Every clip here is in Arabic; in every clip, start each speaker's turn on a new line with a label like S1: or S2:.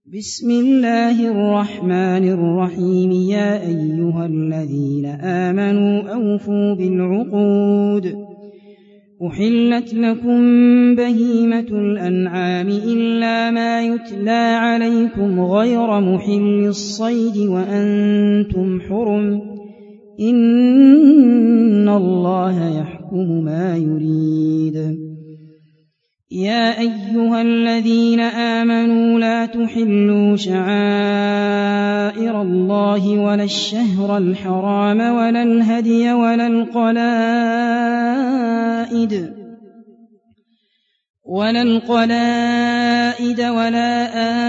S1: بسم الله الرحمن الرحيم. يا أيها الذين آمنوا أوفوا بالعقود. أحلت لكم بهيمة الأنعام إلا ما يتلى عليكم غير محل الصيد وأنتم حرم. إن الله يحكم ما يريد. يا أيها الذين آمنوا لا تحلوا شعائر الله ولا الشهر الحرام ولا الهدي ولا القلائد ولا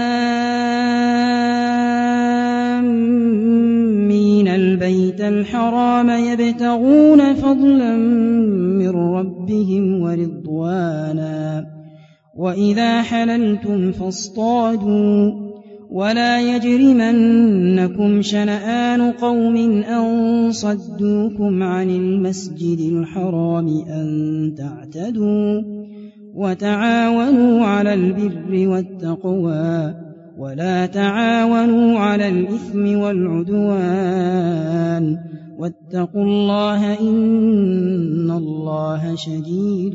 S1: آمين البيت الحرام يبتغون فضلا من ربهم ورضوانا. وإذا حللتم فاصطادوا ولا يجرمنكم شنآن قوم أن صدوكم عن المسجد الحرام أن تعتدوا. وتعاونوا على البر والتقوى ولا تعاونوا على الإثم والعدوان. واتقوا الله إن الله شديد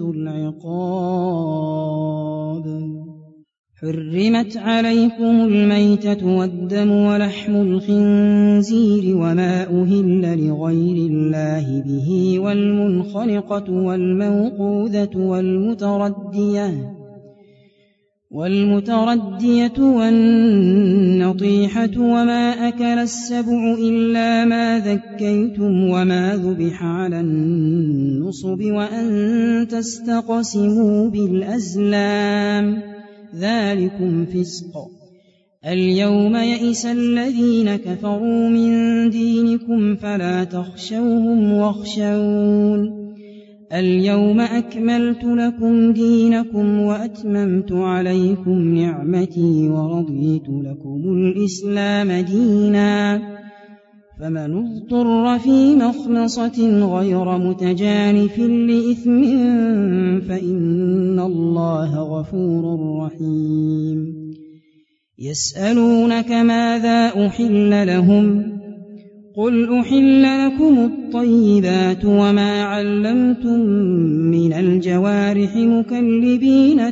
S1: العقاب. حرمت عليكم الميتة والدم ولحم الخنزير وما أهل لغير الله به والمنخنقة والموقوذة والمتردية والنطيحة وما أكل السبع إلا ما ذكيتم وما ذبح على النصب وأن تستقسموا بالأزلام ذلكم فسق. اليوم يئس الذين كفروا من دينكم فلا تخشوهم واخشون. اليوم أكملت لكم دينكم وأتممت عليكم نعمتي ورضيت لكم الإسلام دينا. فمن اضطر في مخمصة غير متجانف لإثم فإن الله غفور رحيم. يسألونك ماذا أحل لهم قل أحل لكم الطيبات وما علمتم من الجوارح مكلبين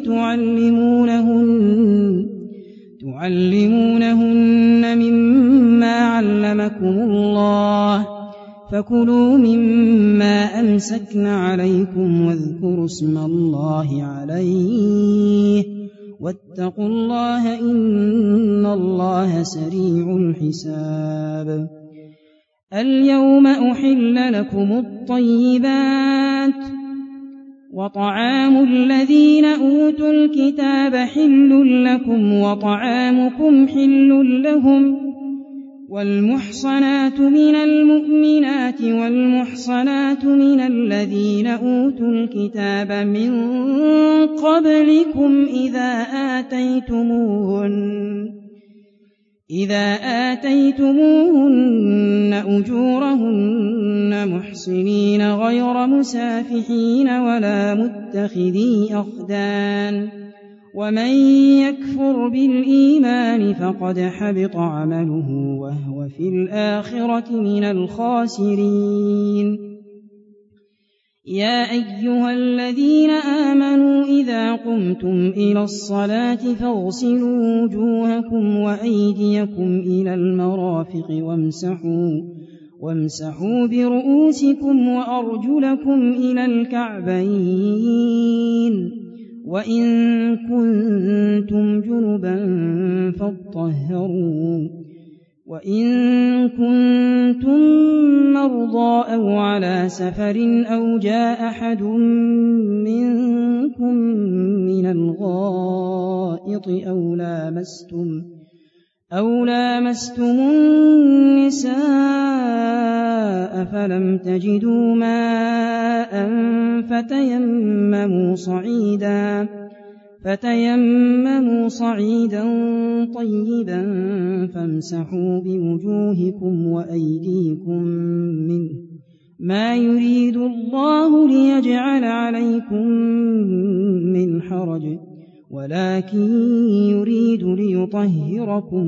S1: تعلمونهن مما علمكم الله فكلوا مما أمسكن عليكم واذكروا اسم الله عليه واتقوا الله إن الله سريع الحساب. اليوم أحل لكم الطيبات وطعام الذين أوتوا الكتاب حل لكم وطعامكم حل لهم والمحصنات من المؤمنات والمحصنات من الذين أوتوا الكتاب من قبلكم إذا آتيتموهن أجورهن محصنين غير مسافحين ولا متخذي أخدان. ومن يكفر بالإيمان فقد حبط عمله وهو في الآخرة من الخاسرين. يا أيها الذين آمنوا إذا قمتم إلى الصلاة فاغسلوا وجوهكم وأيديكم إلى المرافق وامسحوا برؤوسكم وأرجلكم إلى الكعبين وإن كنتم جنبا فاطهروا وإن كنتم مرضى أو على سفر أو جاء أحد منكم من الغائط أو لامستم النساء فلم تجدوا ماء فتيمموا صعيدا طيبا فامسحوا بوجوهكم وأيديكم منه ما يريد الله ليجعل عليكم من حرج ولكن يريد ليطهركم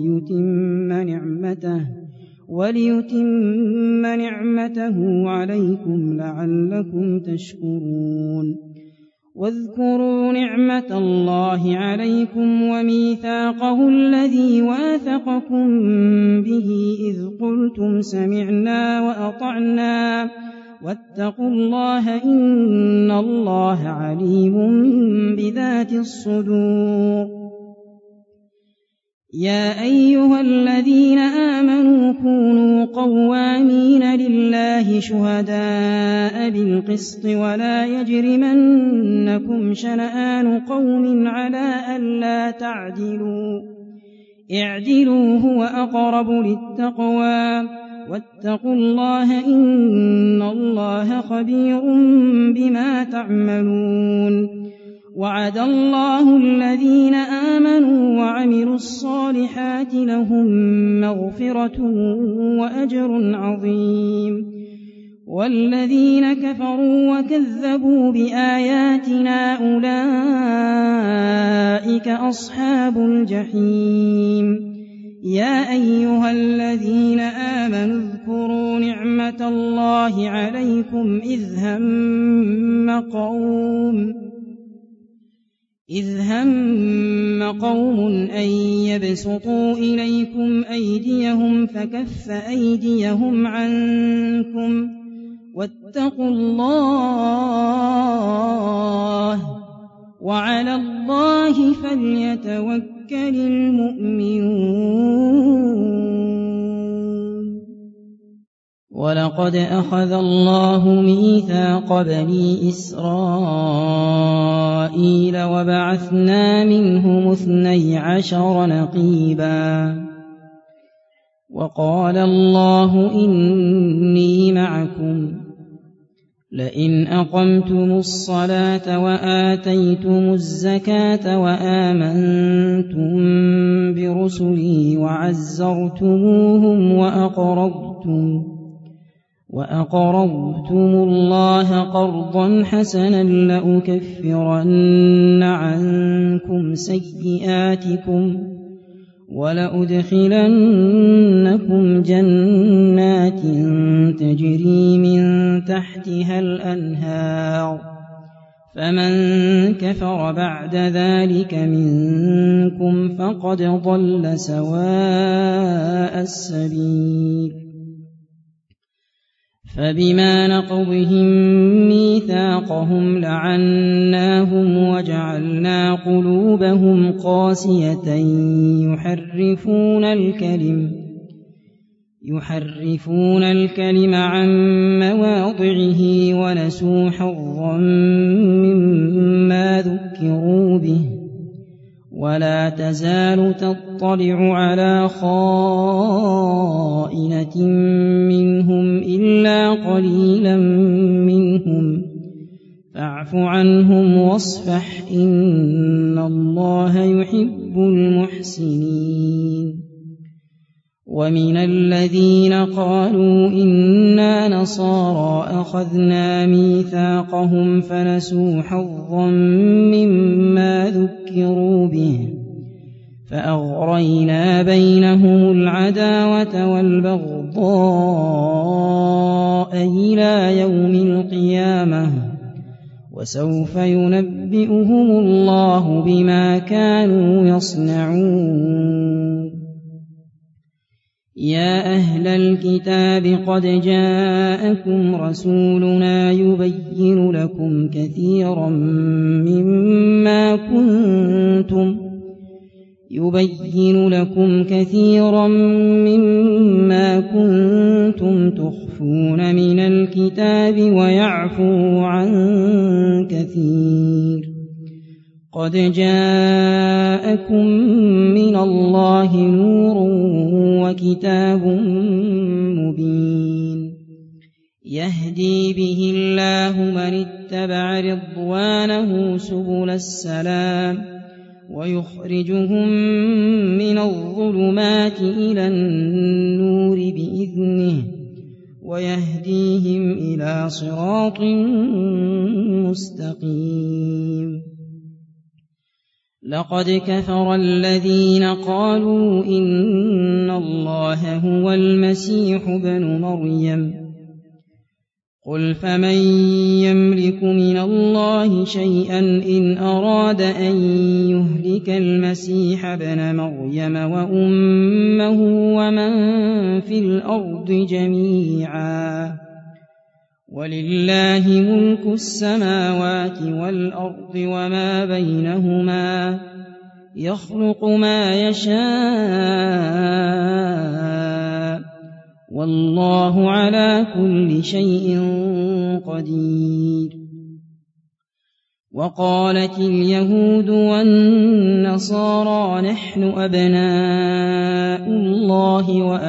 S1: وليتم نعمته عليكم لعلكم تشكرون. واذكروا نعمة الله عليكم وميثاقه الذي واثقكم به إذ قلتم سمعنا وأطعنا واتقوا الله إن الله عليم بذات الصدور. يا أيها الذين آمنوا كونوا قوامين لله شهداء بالقسط ولا يجرمنكم شنآن قوم على ألا تعدلوا اعدلوا هو أقرب للتقوى واتقوا الله إن الله خبير بما تعملون. وعد الله الذين آمنوا وعملوا الصالحات لهم مغفرة وأجر عظيم. والذين كفروا وكذبوا بآياتنا أولئك أصحاب الجحيم. يا أيها الذين آمنوا اذكروا نعمة الله عليكم إذ هم قوم أن يبسطوا إليكم أيديهم فكف أيديهم عنكم واتقوا الله وعلى الله فليتوكل المؤمنون. ولقد أخذ الله ميثاق بني إسرائيل وبعثنا منهم 12 نقيبا وقال الله إني معكم لئن أقمتم الصلاة وآتيتم الزكاة وآمنتم برسلي وعزرتموهم وأقرضتم الله قرضا حسنا لأكفرن عنكم سيئاتكم ولأدخلنكم جنات تجري من تحتها الأنهار فمن كفر بعد ذلك منكم فقد ضل سواء السبيل. فبما نقضهم ميثاقهم لعناهم وجعلنا قلوبهم قاسية يحرفون الكلم عن مواضعه ونسوا حظا مما ذكروا به ولا تزال تطلع على خائنة منهم إلا قليلا منهم فاعف عنهم واصفح إن الله يحب المحسنين. ومن الذين قالوا إنا نصارى أخذنا ميثاقهم فنسوا حظا مما ذكروا به فأغرينا بينهم العداوة والبغضاء إلى يوم القيامة وسوف ينبئهم الله بما كانوا يصنعون. يا أهل الكتاب قد جاءكم رسولنا يبين لكم كثيرا مما كنتم تخفون من الكتاب ويعفو عن كثير. قد جاءكم من الله نور وكتاب مبين يهدي به الله من اتبع رضوانه سبل السلام ويخرجهم من الظلمات إلى النور بإذنه ويهديهم إلى صراط مستقيم. لقد كفر الذين قالوا إن الله هو المسيح ابن مريم قل فمن يملك من الله شيئا إن أراد أن يهلك المسيح ابن مريم وأمه ومن في الأرض جميعا ولله ملك السماوات والأرض وما بينهما يخلق ما يشاء والله على كل شيء قدير. وقالت اليهود والنصارى نحن أبناء الله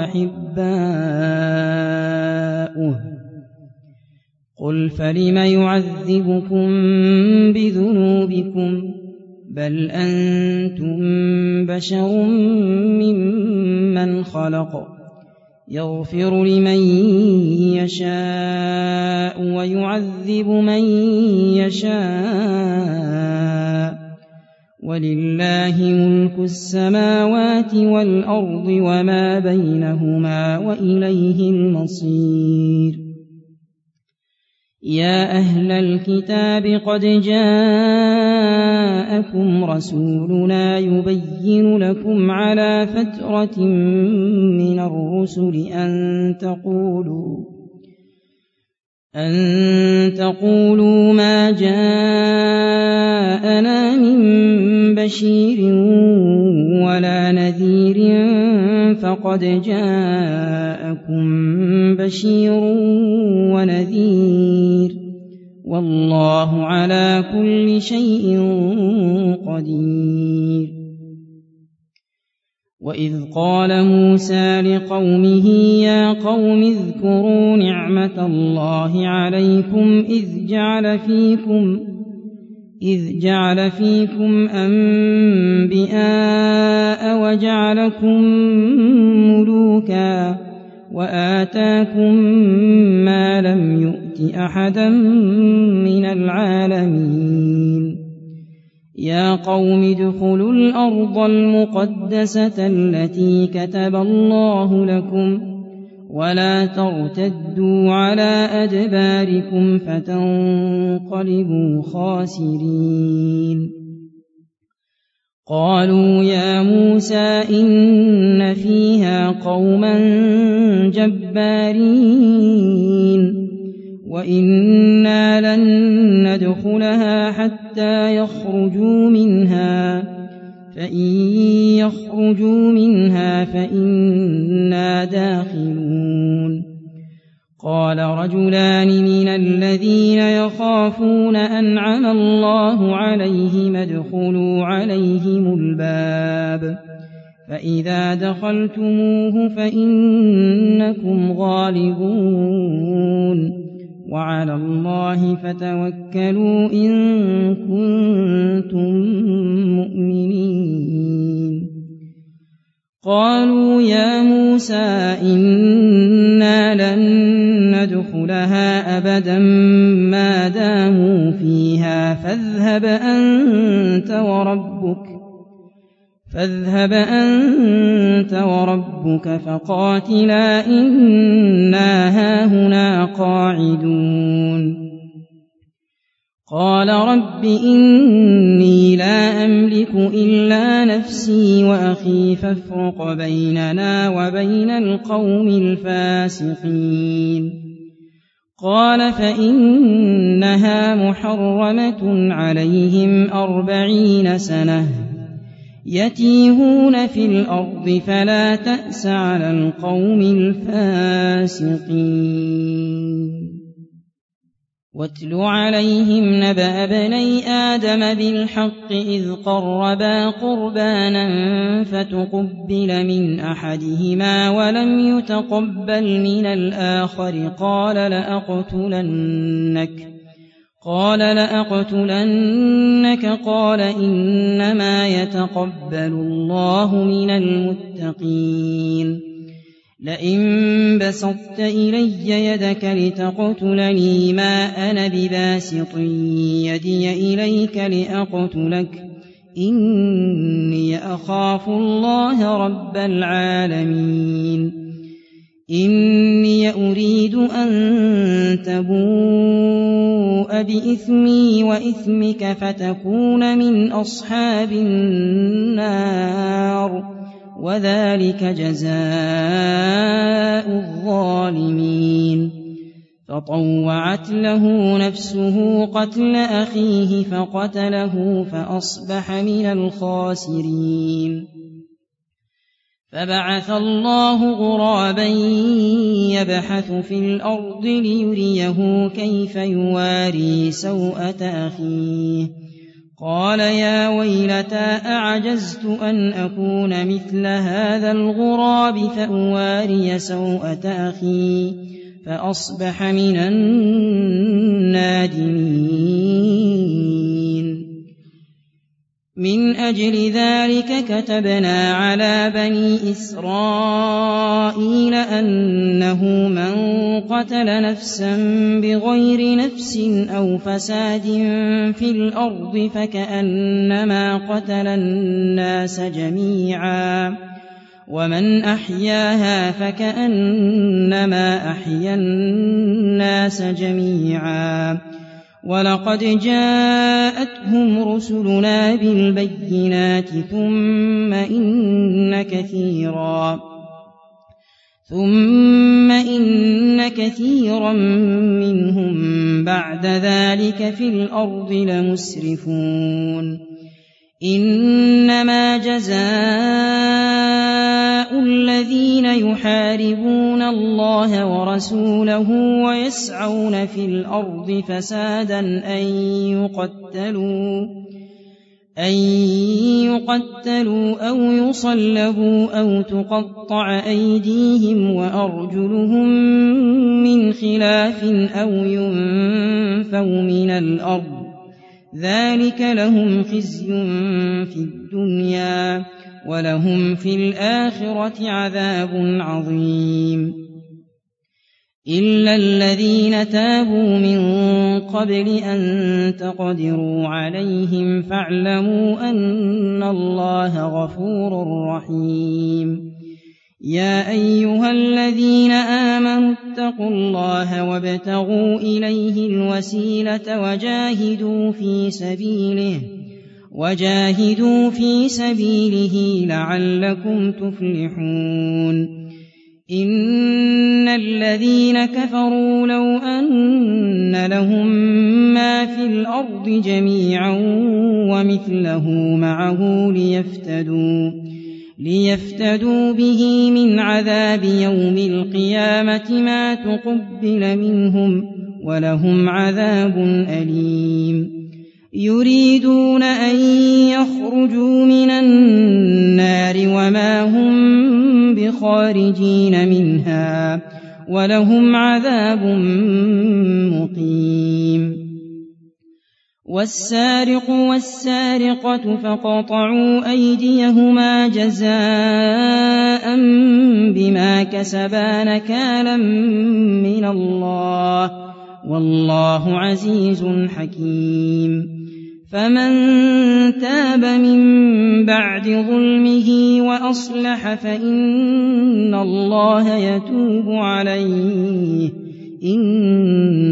S1: وأحباؤه قل فلم يعذبكم بذنوبكم بل أنتم بشر ممن خلق يغفر لمن يشاء ويعذب من يشاء ولله ملك السماوات والأرض وما بينهما وإليه المصير. يا أهل الكتاب قد جاءكم رسولنا يبين لكم على فترة من الرسل أن تقولوا ما جاءنا من بشير ولا نذير فقد جاءكم بشير ونذير والله على كل شيء قدير. وإذ قال موسى لقومه يا قوم اذكروا نعمة الله عليكم إذ جعل فيكم أنبياء وجعلكم ملوكا وآتاكم ما لم يؤت أحدا من العالمين. يا قوم ادخلوا الأرض المقدسة التي كتب الله لكم ولا ترتدوا على أدباركم فتنقلبوا خاسرين. قالوا يا موسى إن فيها قوما جبارين وإنا لن ندخلها حتى يخرجوا منها فإن يخرجوا منها فإنا داخلون. قال رجلان من الذين يخافون أنعم الله عليهم ادخلوا عليهم الباب فإذا دخلتموه فإنكم غالبون وعلى الله فتوكلوا إن كنتم مؤمنين. قالوا يا موسى إنا لن ندخلها أبدا ما داموا فيها فاذهب أنت وربك فقاتلا إنا هاهنا قاعدون. قال رب إني لا أملك إلا نفسي وأخي فافرق بيننا وبين القوم الفاسقين. قال فإنها محرمة عليهم 40 سنة يتيهون في الأرض فلا تأس على القوم الفاسقين. واتل عليهم نبأ بني آدم بالحق إذ قربا قربانا فتقبل من أحدهما ولم يتقبل من الآخر قال لأقتلنك قال إنما يتقبل الله من المتقين. لئن بسطت إلي يدك لتقتلني ما أنا بباسط يدي إليك لأقتلك إني أخاف الله رب العالمين إني أريد أن تبوء بإثمي وإثمك فتكون من أصحاب النار وذلك جزاء الظالمين فطوعت له نفسه قتل أخيه فقتله فأصبح من الخاسرين فبعث الله غرابا يبحث في الأرض ليريه كيف يواري سوءة أخيه قال يا ويلتى أعجزت أن أكون مثل هذا الغراب فأواري سوءة أخي فأصبح من النادمين من أجل ذلك كتبنا على بني إسرائيل أنه من قتل نفسا بغير نفس أو فساد في الأرض فكأنما قتل الناس جميعا ومن أحياها فكأنما أحيا الناس جميعا ولقد جاءتهم رسلنا بالبينات ثم إن كثيرا منهم بعد ذلك في الأرض لمسرفون إنما جزاء الذين يحاربون الله ورسوله ويسعون في الأرض فسادا أن يقتلوا أو يصلبوا أو تقطع أيديهم وأرجلهم من خلاف أو ينفوا من الأرض ذلك لهم خزي في الدنيا ولهم في الآخرة عذاب عظيم إلا الذين تابوا من قبل أن تقدروا عليهم فاعلموا أن الله غفور رحيم يا أيها الذين آمنوا اتقوا الله وابتغوا إليه الوسيلة وجاهدوا في سبيله لعلكم تفلحون إن الذين كفروا لو أن لهم ما في الأرض جميعا ومثله معه ليفتدوا به من عذاب يوم القيامة ما تقبل منهم ولهم عذاب أليم يريدون أن يخرجوا من النار وما هم بخارجين منها ولهم عذاب مقيم والسارق والسارقة فقطعوا أيديهما جزاء بما كسبا نكالا من الله والله عزيز حكيم فمن تاب من بعد ظلمه وأصلح فإن الله يتوب عليه إن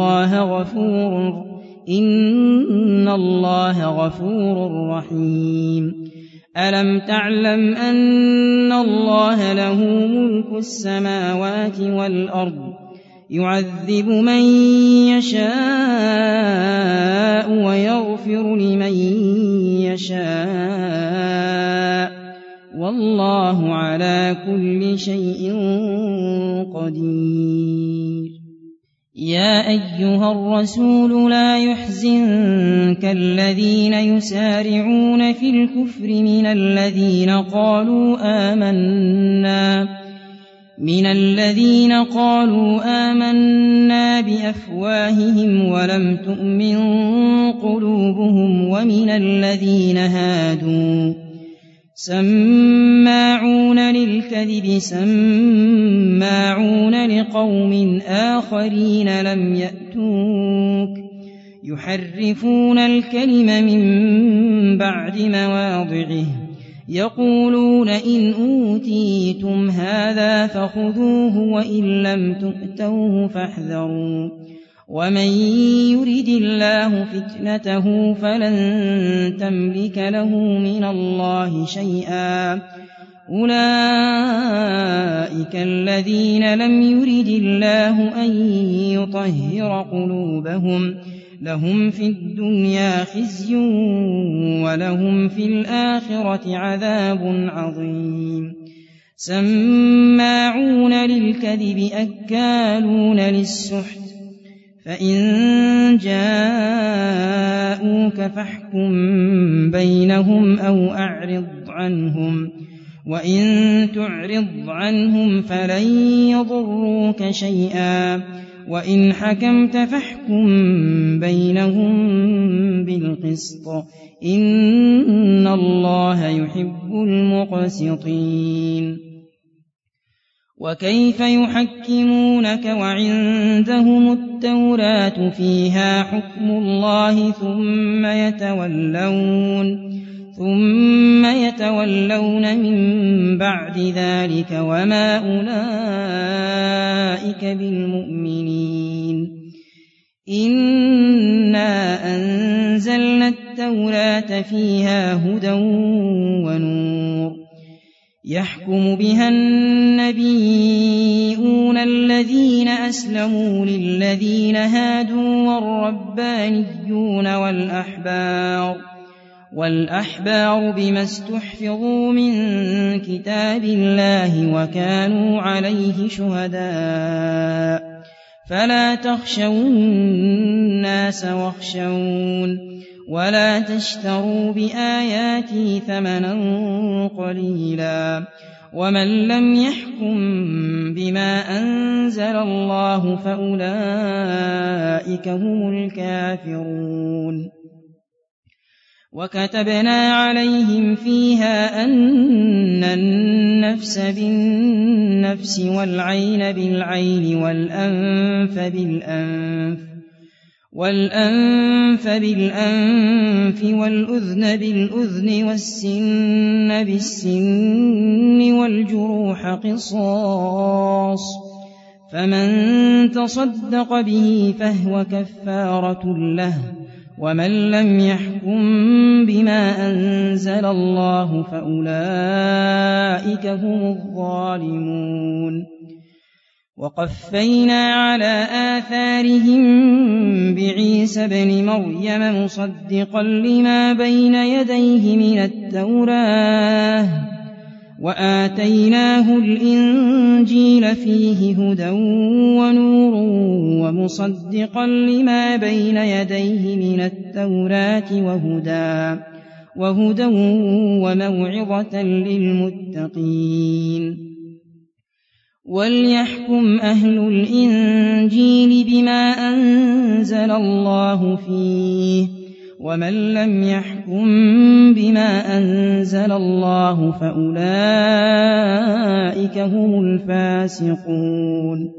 S1: الله غفور رحيم ألم تعلم أن الله له ملك السماوات والأرض يعذب من يشاء ويغفر لمن يشاء والله على كل شيء قدير يا أيها الرسول لا يحزنك الذين يسارعون في الكفر من الذين قالوا آمنا بأفواههم ولم تؤمن قلوبهم ومن الذين هادوا سماعون للكذب سماعون لقوم آخرين لم يأتوك يحرفون الكلم من بعد مواضعه يقولون إن أوتيتم هذا فخذوه وإن لم تؤتوه فاحذروا ومن يرد الله فتنته فلن تملك له من الله شيئا أولئك الذين لم يرد الله أن يطهر قلوبهم لهم في الدنيا خزي ولهم في الآخرة عذاب عظيم سماعون للكذب أكالون للسحت فإن جاءوك فاحكم بينهم أو أعرض عنهم وإن تعرض عنهم فلن يضروك شيئا وإن حكمت فاحكم بينهم بالقسط إن الله يحب المقسطين وكيف يحكمونك وعندهم التوراة فيها حكم الله ثم يتولون من بعد ذلك وما أولئك بالمؤمنين إنا أنزلنا التوراة فيها هدى ونور يحكم بها النبيون الذين أسلموا للذين هادوا والربانيون والأحبار بما استحفظوا من كتاب الله وكانوا عليه شهداء فلا تخشوا الناس واخشون ولا تشتروا بآياتي ثمنا قليلا ومن لم يحكم بما أنزل الله فأولئك هم الكافرون وكتبنا عليهم فيها أن النفس بالنفس والعين بالعين والأنف بالأنف والأذن بالأذن والسن بالسن والجروح قصاص فمن تصدق به فهو كفارة له ومن لم يحكم بما أنزل الله فأولئك هم الظالمون وقفينا على آثارهم بعيسى ابن مريم مصدقا لما بين يديه من التوراة وآتيناه الإنجيل فيه هدى ونور ومصدقا لما بين يديه من التوراة وهدى وموعظة للمتقين وليحكم أهل الإنجيل بما أنزل الله فيه ومن لم يحكم بما أنزل الله فأولئك هم الفاسقون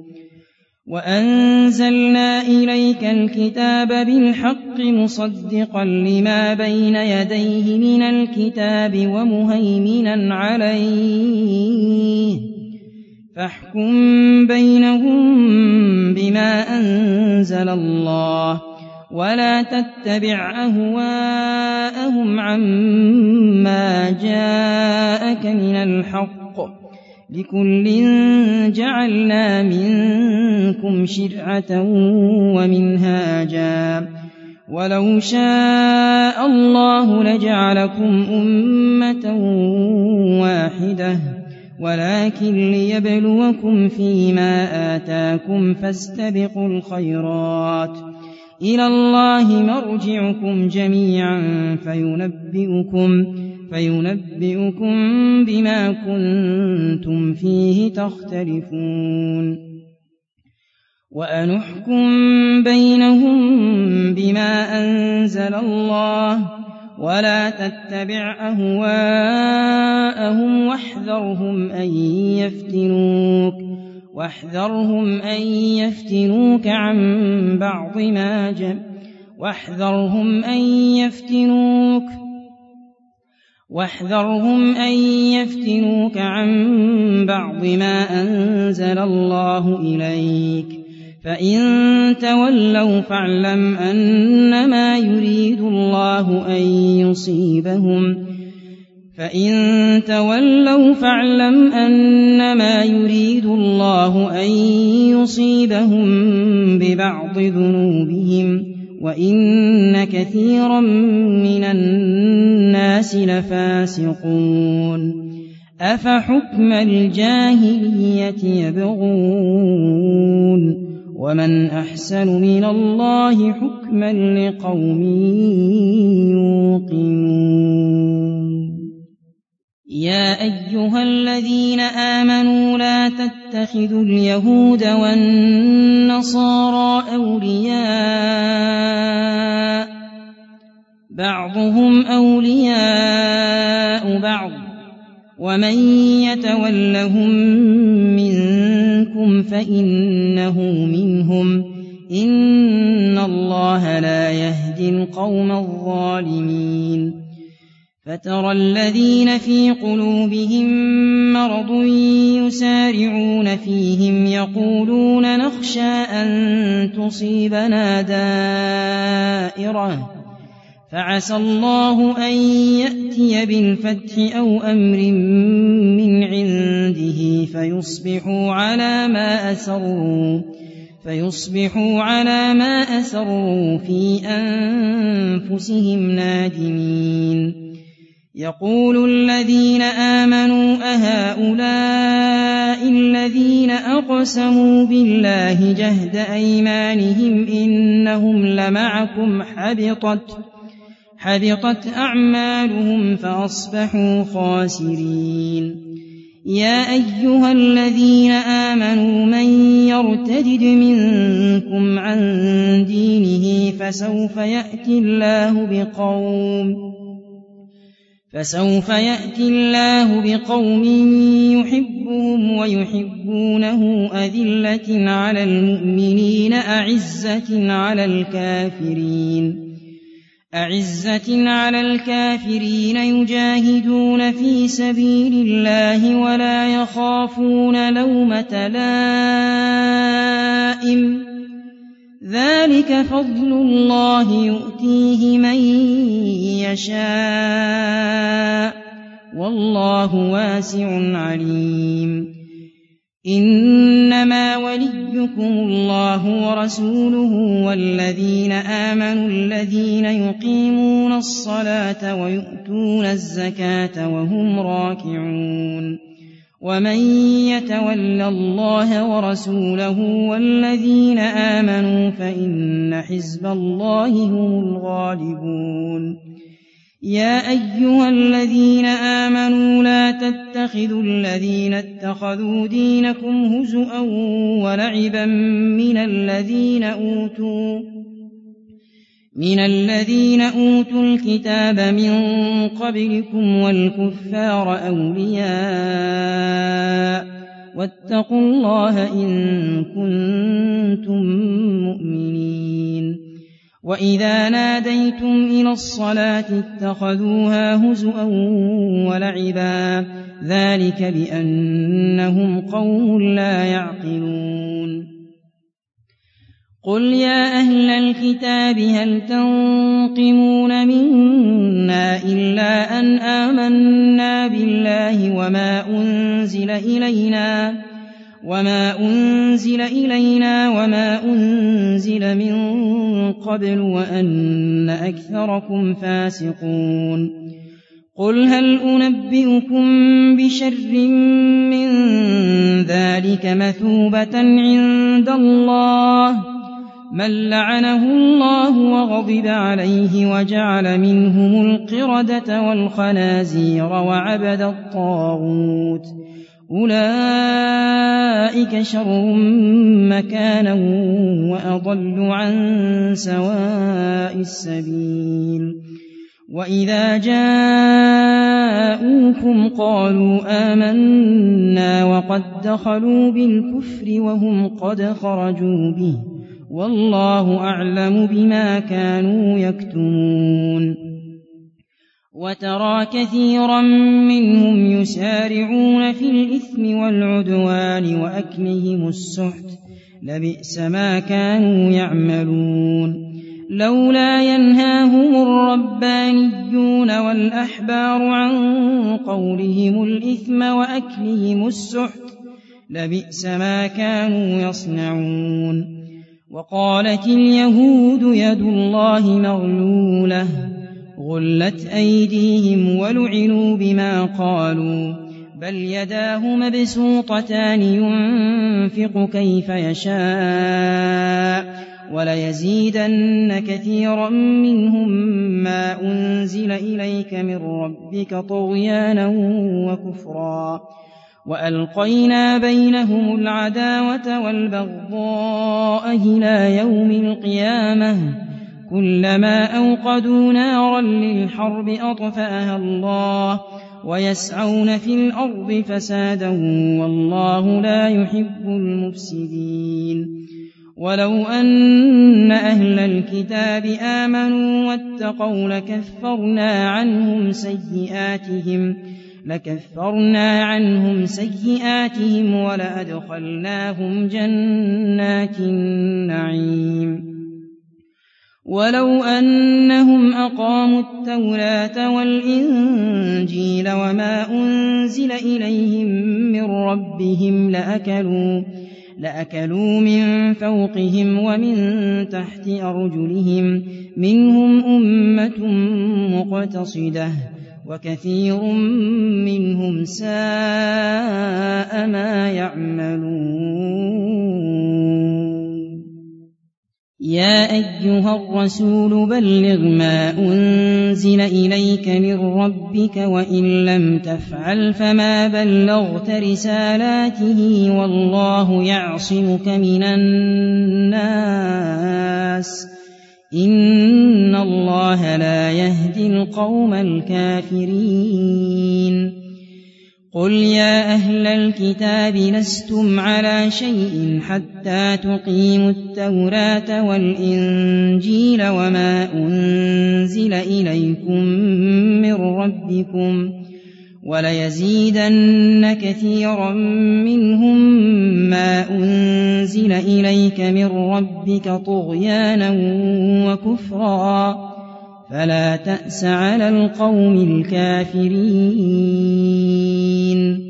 S1: وأنزلنا إليك الكتاب بالحق مصدقا لما بين يديه من الكتاب ومهيمنا عليه فاحكم بينهم بما أنزل الله ولا تتبع أهواءهم عما جاءك من الحق لكل جعلنا منكم شرعة ومنهاجا ولو شاء الله لجعلكم أمة واحدة ولكن ليبلوكم فيما آتاكم فاستبقوا الخيرات إلى الله مرجعكم جميعا فينبئكم بما كنتم فيه تختلفون وأنحكم بينهم بما أنزل الله ولا تتبع أهواءهم واحذرهم أن يفتنوك عن بعض واحذرهم أن يفتنوك عن بعض ما أنزل الله إليك فإن تولوا فاعلم أنما يريد الله أن يصيبهم ببعض ذنوبهم وإن كثيرا من الناس لفاسقون أفحكم الجاهلية يبغون ومن أحسن من الله حكما لقوم يوقنون يا أيها الذين آمنوا لا تتخذوا اليهود والنصارى أولياء بعضهم أولياء بعض ومن يتولهم منكم فإنه منهم إن الله لا يهدي القوم الظالمين فترى الذين في قلوبهم مرض يسارعون فيهم يقولون نخشى أن تصيبنا دائرة فعسى الله أن يأتي بالفتح أو أمر من عنده فيصبحوا على ما أسروا في أنفسهم نادمين يقول الذين آمنوا أهؤلاء الذين أقسموا بالله جهد أيمانهم إنهم لمعكم حبطت أعمالهم فأصبحوا خاسرين يا أيها الذين آمنوا من يرتد منكم عن دينه فسوف يأتي الله بقوم يحبهم ويحبونه أذلة على المؤمنين أعزة على الكافرين يجاهدون في سبيل الله ولا يخافون لومة لائم ذلك فضل الله يؤتيه من يشاء والله واسع عليم إنما وليكم الله ورسوله والذين آمنوا الذين يقيمون الصلاة ويؤتون الزكاة وهم راكعون ومن يتول الله ورسوله والذين آمنوا فإن حزب الله هم الغالبون يا أيها الذين آمنوا لا تتخذوا الذين اتخذوا دينكم هزؤا ولعبا من الذين أوتوا الكتاب من قبلكم والكفار أولياء واتقوا الله إن كنتم مؤمنين وإذا ناديتم إلى الصلاة اتخذوها هزؤا ولعبا ذلك بأنهم قوم لا يعقلون قل يا أهل الكتاب هل تنقمون منا إلا أن آمنا بالله وما أنزل إلينا وما أنزل من قبل وأن أكثركم فاسقون قل هل أنبئكم بشر من ذلك مثوبة عند الله من لعنه الله وغضب عليه وجعل منهم القردة والخنازير وعبد الطاغوت أولئك شر مكانا وأضل عن سواء السبيل وإذا جاءوكم قالوا آمنا وقد دخلوا بالكفر وهم قد خرجوا به والله أعلم بما كانوا يكتمون. وترى كثيرا منهم يسارعون في الإثم والعدوان وأكلهم السحت لبئس ما كانوا يعملون. لولا ينهاهم الربانيون والأحبار عن قولهم الإثم وأكلهم السحت لبئس ما كانوا يصنعون. وقالت اليهود يد الله مغلولة غلت أيديهم ولعنوا بما قالوا بل يداه مبسوطتان ينفق كيف يشاء وليزيدن كثيرا منهم ما أنزل إليك من ربك طغيانا وكفرا وألقينا بينهم العداوة والبغضاء إلى يوم القيامة كلما أوقدوا نارا للحرب أطفأها الله ويسعون في الأرض فسادا والله لا يحب المفسدين. ولو أن أهل الكتاب آمنوا واتقوا لكفرنا عنهم سيئاتهم ولأدخلناهم جنات النعيم. ولو أنهم أقاموا التوراة والإنجيل وما أنزل إليهم من ربهم لأكلوا من فوقهم ومن تحت أرجلهم منهم أمة مقتصدة وكثير منهم ساء ما يعملون. يا أيها الرسول بلغ ما أنزل إليك من ربك وإن لم تفعل فما بلغت رسالاته والله يعصمك من الناس إن الله لا يهدي القوم الكافرين. قل يا أهل الكتاب لستم على شيء حتى تقيموا التوراة والإنجيل وما أنزل إليكم من ربكم وليزيدن كثيرا منهم ما أنزل إليك من ربك طغيانا وكفرا فلا تأس على القوم الكافرين.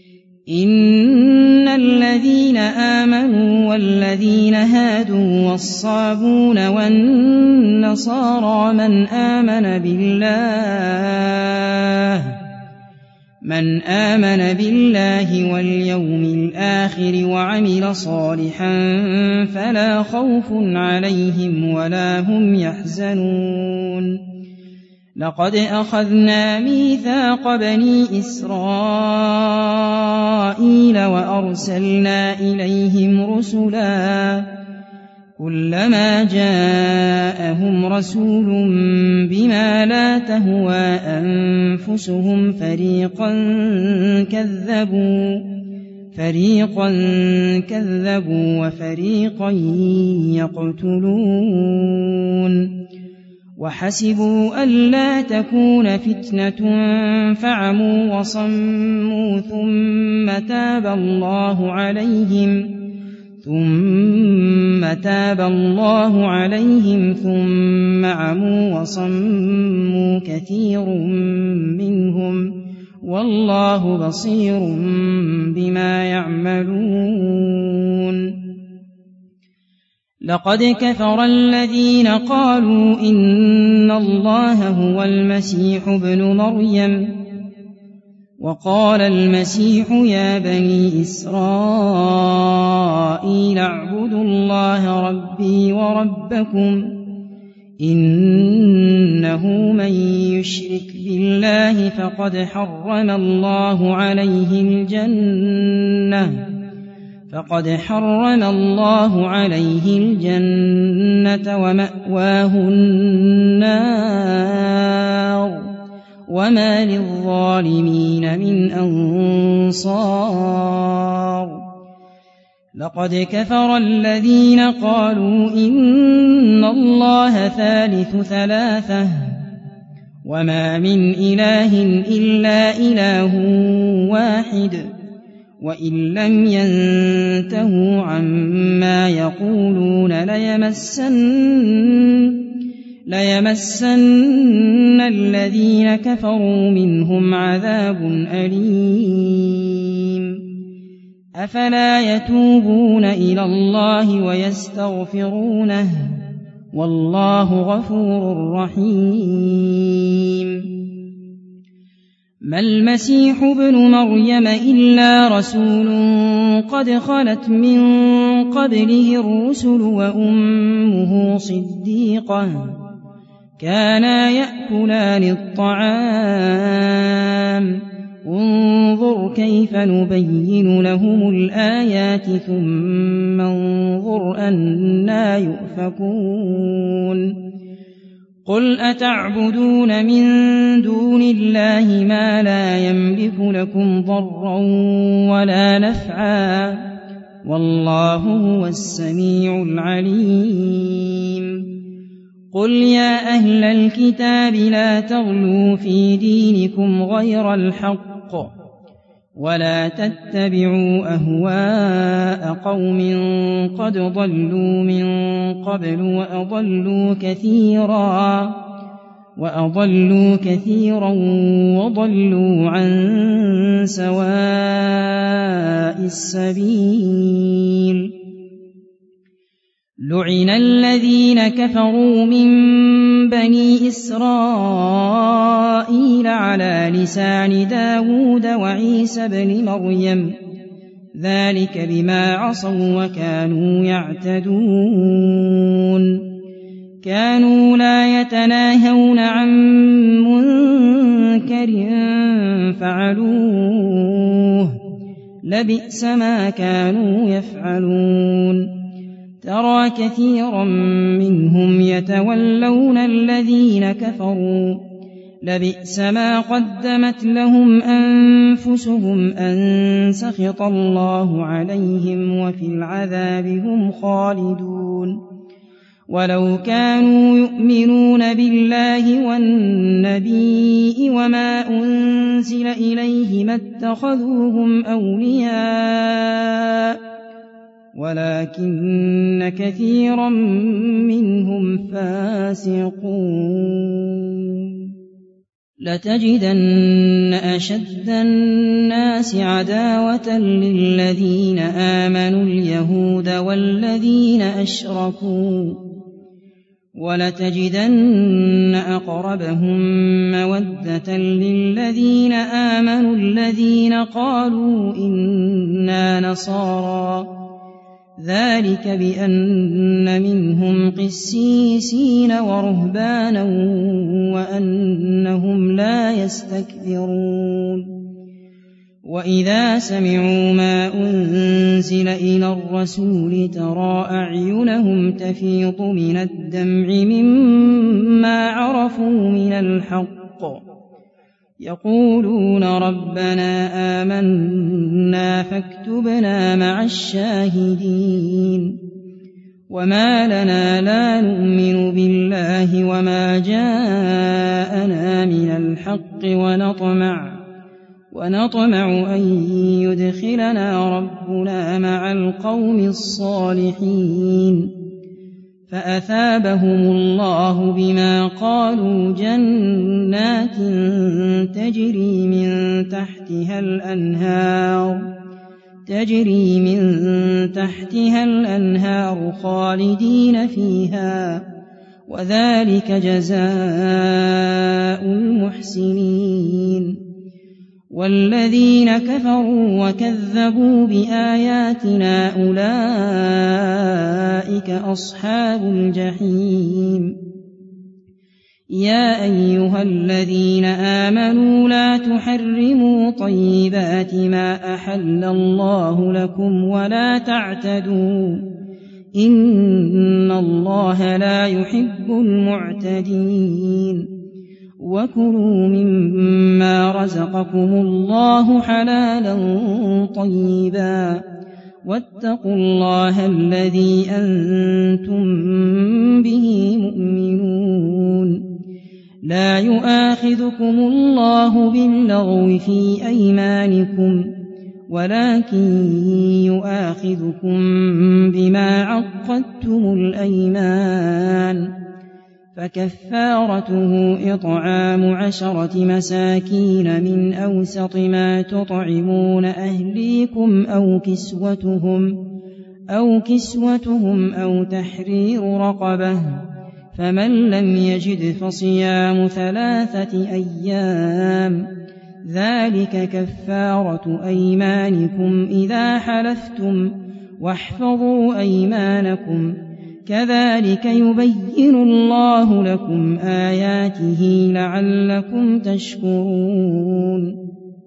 S1: إن الذين آمنوا والذين هادوا والصابون والنصارى من آمن بالله واليوم الآخر وعمل صالحا فلا خوف عليهم ولا هم يحزنون. لقد أخذنا ميثاق بني إسرائيل وأرسلنا إليهم رسلا كلما جاءهم رسول بما لا تهوى أنفسهم فريقا كذبوا وفريقا يقتلون. وحسبوا ألا تكون فتنة فعموا وصموا ثم تاب الله عليهم ثم عموا وصموا كثير منهم والله بصير بما يعملون. لقد كفر الذين قالوا إن الله هو المسيح ابن مريم وقال المسيح يا بني إسرائيل اعبدوا الله ربي وربكم إنه من يشرك بالله فقد حرم الله عليه الجنة ومأواه النار وما للظالمين من أنصار. لقد كفر الذين قالوا إن الله ثالث ثلاثة وما من إله إلا إله واحد وإن لم ينتهوا عما يقولون ليمسن الذين كفروا منهم عذاب أليم أفلا يتوبون إلى الله ويستغفرونه والله غفور رحيم ما المسيح ابن مريم إلا رسول قد خلت من قبله الرسل وأمه صديقة كانا يأكلان الطعام انظر كيف نبين لهم الآيات ثم انظر أنى يؤفكون قل أتعبدون من دون الله ما لا يملك لكم ضرا ولا نفعا والله هو السميع العليم قل يا أهل الكتاب لا تغلوا في دينكم غير الحق ولا تتبعوا أهواء قوم قد ضلوا من قبل وأضلوا كثيرا وضلوا عن سواء السبيل لعن الذين كفروا من بني إسرائيل على لسان داود وعيسى بن مريم ذلك بما عصوا وكانوا يعتدون كانوا لا يتناهون عن منكر فعلوه لبئس ما كانوا يفعلون ترى كثيرا منهم يتولون الذين كفروا لبئس ما قدمت لهم أنفسهم أن سخط الله عليهم وفي العذاب هم خالدون ولو كانوا يؤمنون بالله والنبي وما أنزل إليه ما اتخذوهم أولياء ولكن كثيرا منهم فاسقون لتجدن أشد الناس عداوة للذين آمنوا اليهود والذين أشركوا ولتجدن أقربهم مودة للذين آمنوا الذين قالوا إنا نصارى ذلك بأن منهم قسيسين ورهبانا وأنهم لا يستكبرون وإذا سمعوا ما أنزل إلى الرسول ترى أعينهم تفيض من الدمع مما عرفوا من الحق يقولون ربنا آمنا فاكتبنا مع الشاهدين وما لنا لا نؤمن بالله وما جاءنا من الحق ونطمع أن يدخلنا ربنا مع القوم الصالحين فأثابهم الله بما قالوا جنات تجري من تحتها الأنهار خالدين فيها وذلك جزاء المحسنين والذين كفروا وكذبوا بآياتنا أولئك أصحاب الجحيم يا أيها الذين آمنوا لا تحرموا طيبات ما أحل الله لكم ولا تعتدوا إن الله لا يحب المعتدين وكلوا مما رزقكم الله حلالا طيبا واتقوا الله الذي أنتم به مؤمنون. لا يؤاخذكم الله باللغو في أيمانكم ولكن يؤاخذكم بما عقدتم الأيمان، فكفارته إطعام 10 مساكين من أوسط ما تطعمون أهليكم أو كسوتهم أو تحرير رقبة، فمن لم يجد فصيام 3 أيام، ذلك كفارة أيمانكم إذا حلفتم، واحفظوا أيمانكم، كذلك يبين الله لكم آياته لعلكم تشكرون.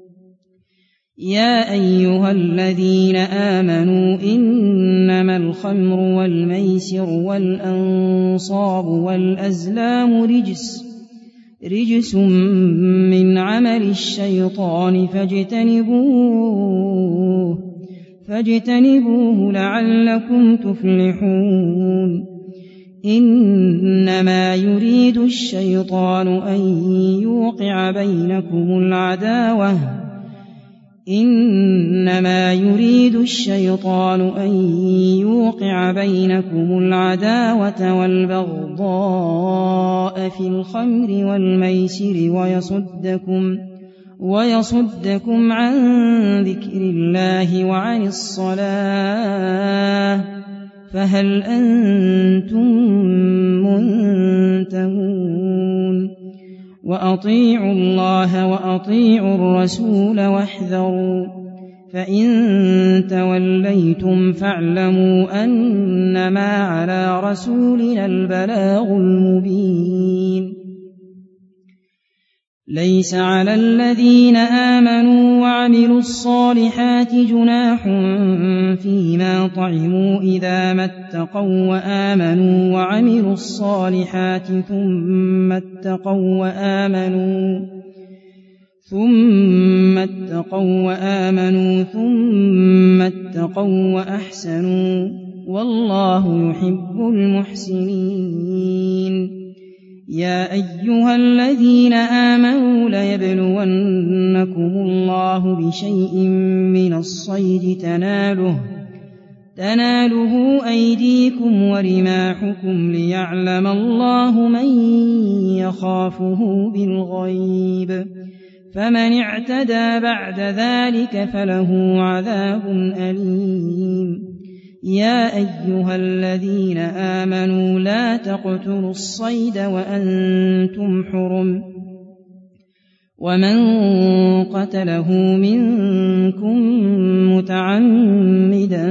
S1: يا أيها الذين آمنوا إنما الخمر والميسر والأنصاب والأزلام رجس من عمل الشيطان فاجتنبوه لعلكم تفلحون. إنما يريد الشيطان أن يوقع بينكم العداوة والبغضاء في الخمر والميسر ويصدكم عن ذكر الله وعن الصلاة، فهل أنتم منتهون؟ وأطيعوا الله وأطيعوا الرسول واحذروا، فإن توليتم فاعلموا أنما على رسولنا البلاغ المبين. ليس على الذين آمنوا وعملوا الصالحات جناح فيما طعموا إذا ما اتقوا وآمنوا وعملوا الصالحات ثم اتقوا وأحسنوا، والله يحب المحسنين. يا أيها الذين آمنوا ليبلونكم الله بشيء من الصيد تناله أيديكم ورماحكم ليعلم الله من يخافه بالغيب، فمن اعتدى بعد ذلك فله عذاب أليم. يا أيها الذين آمنوا لا تقتلوا الصيد وأنتم حرم، ومن قتله منكم متعمدا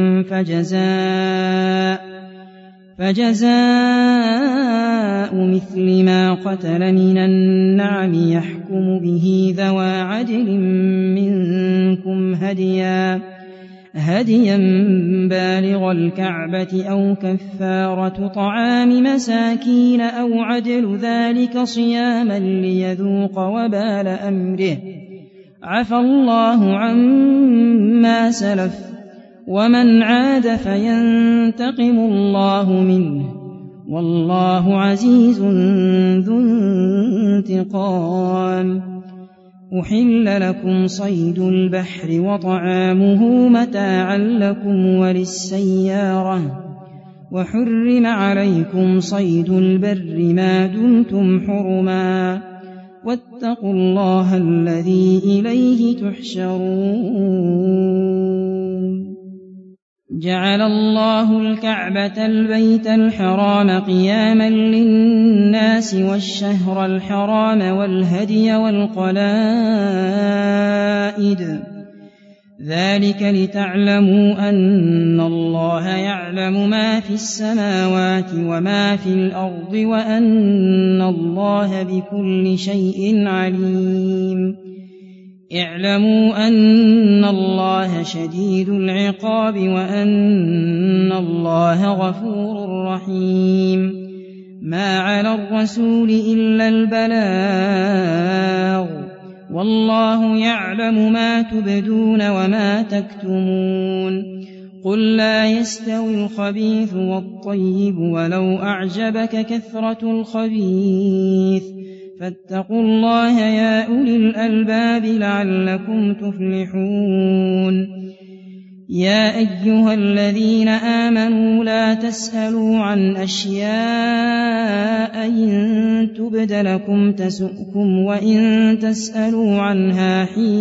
S1: فجزاء مثل ما قتل من النعم يحكم به ذوى عدل منكم هديا بالغ الكعبة أو كفارة طعام مساكين أو عدل ذلك صياما ليذوق وبال أمره، عفى الله عما سلف، ومن عاد فينتقم الله منه، والله عزيز ذو انتقام. أحل لكم صيد البحر وطعامه متاعا لكم وللسيارة، وحرم عليكم صيد البر ما دمتم حرما، واتقوا الله الذي إليه تحشرون. جعل الله الكعبة البيت الحرام قياما للناس والشهر الحرام والهدي والقلائد، ذلك لتعلموا أن الله يعلم ما في السماوات وما في الأرض وأن الله بكل شيء عليم. اعلموا أن الله شديد العقاب وأن الله غفور رحيم. ما على الرسول إلا البلاغ، والله يعلم ما تبدون وما تكتمون قل لا يستوي الخبيث والطيب ولو أعجبك كثرة الخبيث فاتقوا الله يا أولي الألباب لعلكم تفلحون يا أيها الذين آمنوا لا تسألوا عن أشياء إن تبد لكم تسؤكم وإن تسألوا عنها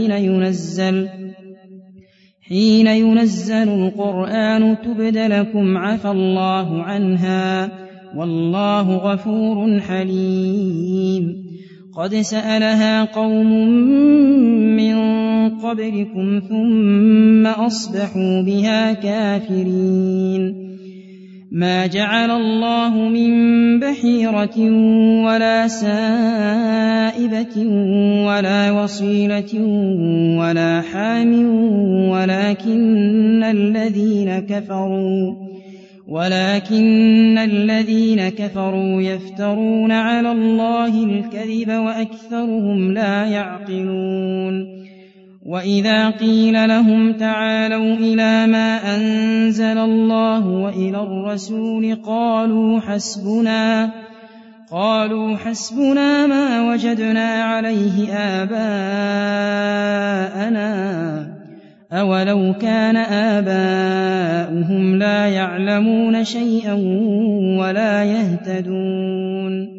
S1: حين ينزل القرآن تبد لكم عفى الله عنها والله غفور حليم قد سألها قوم من قبلكم ثم أصبحوا بها كافرين ما جعل الله من بحيرة ولا سائبة ولا وصيلة ولا حام ولكن الذين كفروا يفترون على الله الكذب وأكثرهم لا يعقلون وإذا قيل لهم تعالوا إلى ما أنزل الله وإلى الرسول قالوا حسبنا ما وجدنا عليه آباءنا أولو كان آباؤهم لا يعلمون شيئا ولا يهتدون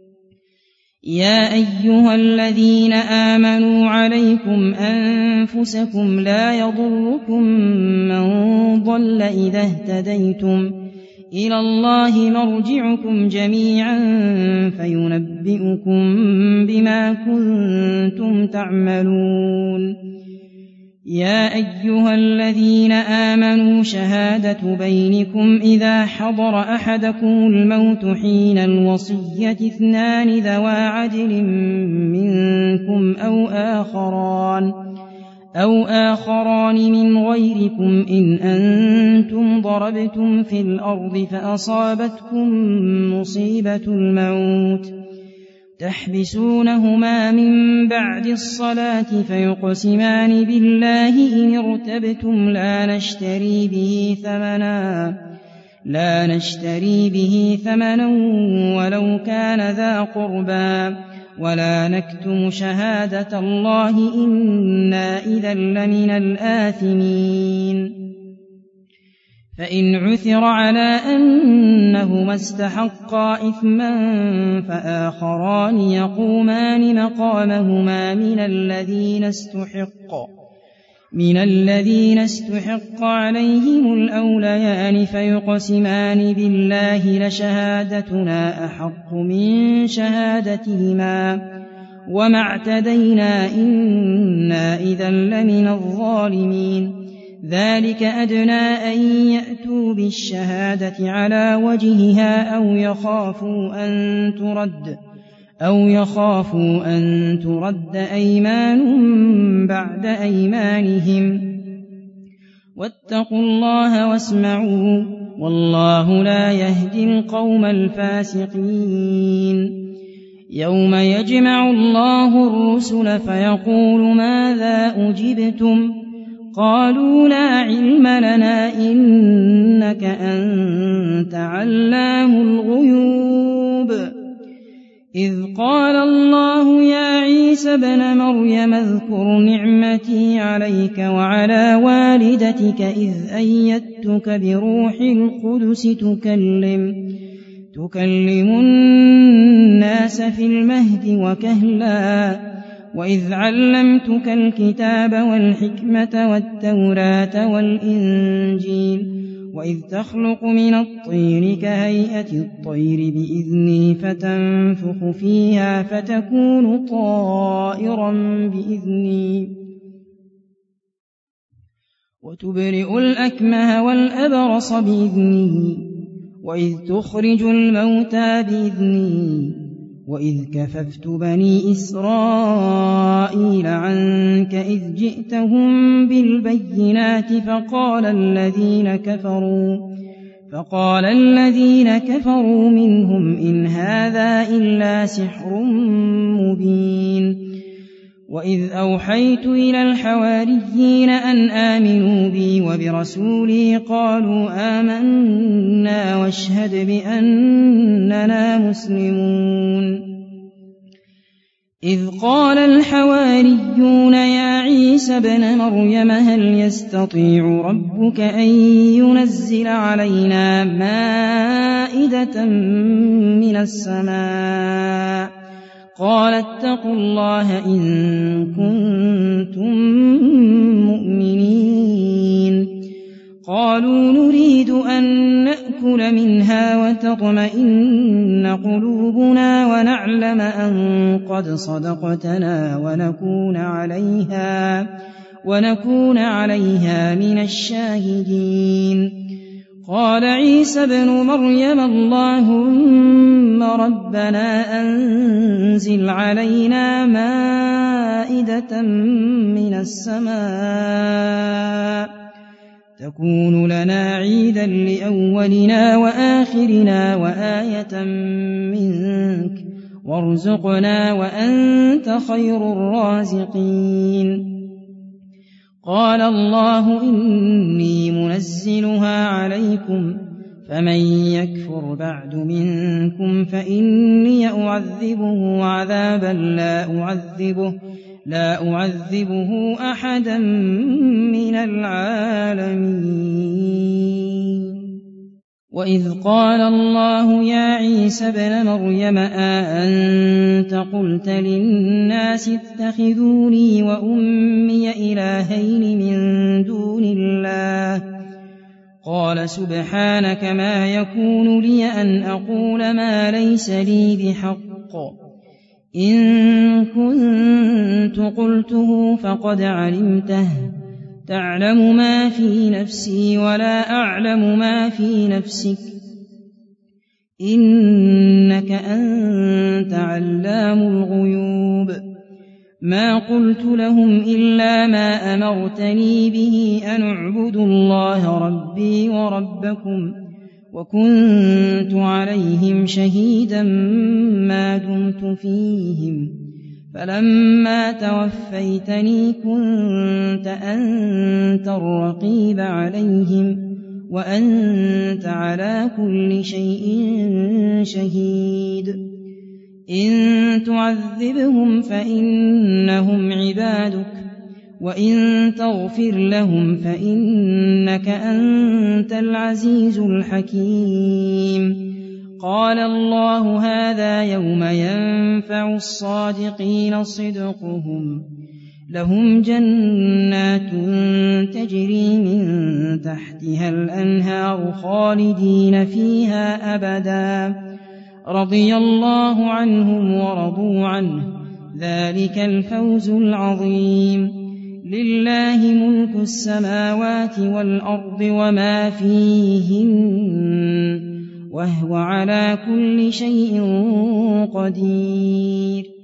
S1: يا أيها الذين آمنوا عليكم أنفسكم لا يضركم من ضل إذا اهتديتم إلى الله مرجعكم جميعا فينبئكم بما كنتم تعملون يا أيها الذين آمنوا شهادة بينكم إذا حضر أحدكم الموت حين الوصية 2 ذوى عدل منكم أو آخران من غيركم إن أنتم ضربتم في الأرض فأصابتكم مصيبة الموت تحبسونهما من بعد الصلاة فيقسمان بالله إن ارتبتم لا نشتري به ثمنا ولو كان ذا قربى ولا نكتم شهادة الله إنا إذا لمن الآثمين فإن عثر على أنهما استحقا إثما فآخران يقومان مقامهما من الذين استحق عليهم الأوليان فيقسمان بالله لشهادتنا أحق من شهادتهما وما اعتدينا إنا إذا لمن الظالمين ذلك أدنى أن يأتوا بالشهادة على وجهها أو يخافوا أن ترد أيمان بعد أيمانهم واتقوا الله واسمعوا والله لا يهدي القوم الفاسقين يوم يجمع الله الرسل فيقول ماذا أجبتم قالوا لا علم لنا إنك أنت علام الغيوب إذ قال الله يا عيسى ابن مريم اذكر نعمتي عليك وعلى والدتك إذ أيدتك بروح القدس تكلم الناس في المهد وكهلا وإذ علمتك الكتاب والحكمة والتوراة والإنجيل وإذ تخلق من الطين كهيئة الطير بإذني فتنفخ فيها فتكون طائرا بإذني وتبرئ الأكمه والأبرص بإذني وإذ تخرج الموتى بإذني وإذ كففت بني إسرائيل عنك إذ جئتهم بالبينات فقال الذين كفروا منهم إن هذا إلا سحر مبين وإذ أوحيت إلى الحواريين أن آمنوا بي وبرسولي قالوا آمنا واشهد بأننا مسلمون إذ قال الحواريون يا عيسى ابن مريم هل يستطيع ربك أن ينزل علينا مائدة من السماء قال اتقوا الله إن كنتم مؤمنين قالوا نريد أن نأكل منها وتطمئن قلوبنا ونعلم أن قد صدقتنا ونكون عليها من الشاهدين قال عيسى ابن مريم اللهم ربنا أنزل علينا مائدة من السماء تكون لنا عيدا لأولنا وآخرنا وآية منك وارزقنا وأنت خير الرازقين قال الله إني منزلها عليكم فمن يكفر بعد منكم فإني أعذبه عذابا لا أعذبه أحدا من العالمين وإذ قال الله يا عيسى ابن مريم أأنت قلت للناس اتخذوني وأمي إلهين من دون الله قال سبحانك ما يكون لي أن أقول ما ليس لي بحق إن كنت قلته فقد علمته تعلم ما في نفسي ولا أعلم ما في نفسك إنك أنت علام الغيوب ما قلت لهم إلا ما أمرتني به أن اعبدوا الله ربي وربكم وكنت عليهم شهيدا ما دمت فيهم فلما توفيتني كنت أنت الرقيب عليهم وأنت على كل شيء شهيد إن تعذبهم فإنهم عبادك وإن تغفر لهم فإنك أنت العزيز الحكيم قال الله هذا يوم ينفع الصادقين صدقهم لهم جنات تجري من تحتها الأنهار خالدين فيها أبدا رضي الله عنهم ورضوا عنه ذلك الفوز العظيم لله ملك السماوات والأرض وما فيهن وهو على كل شيء قدير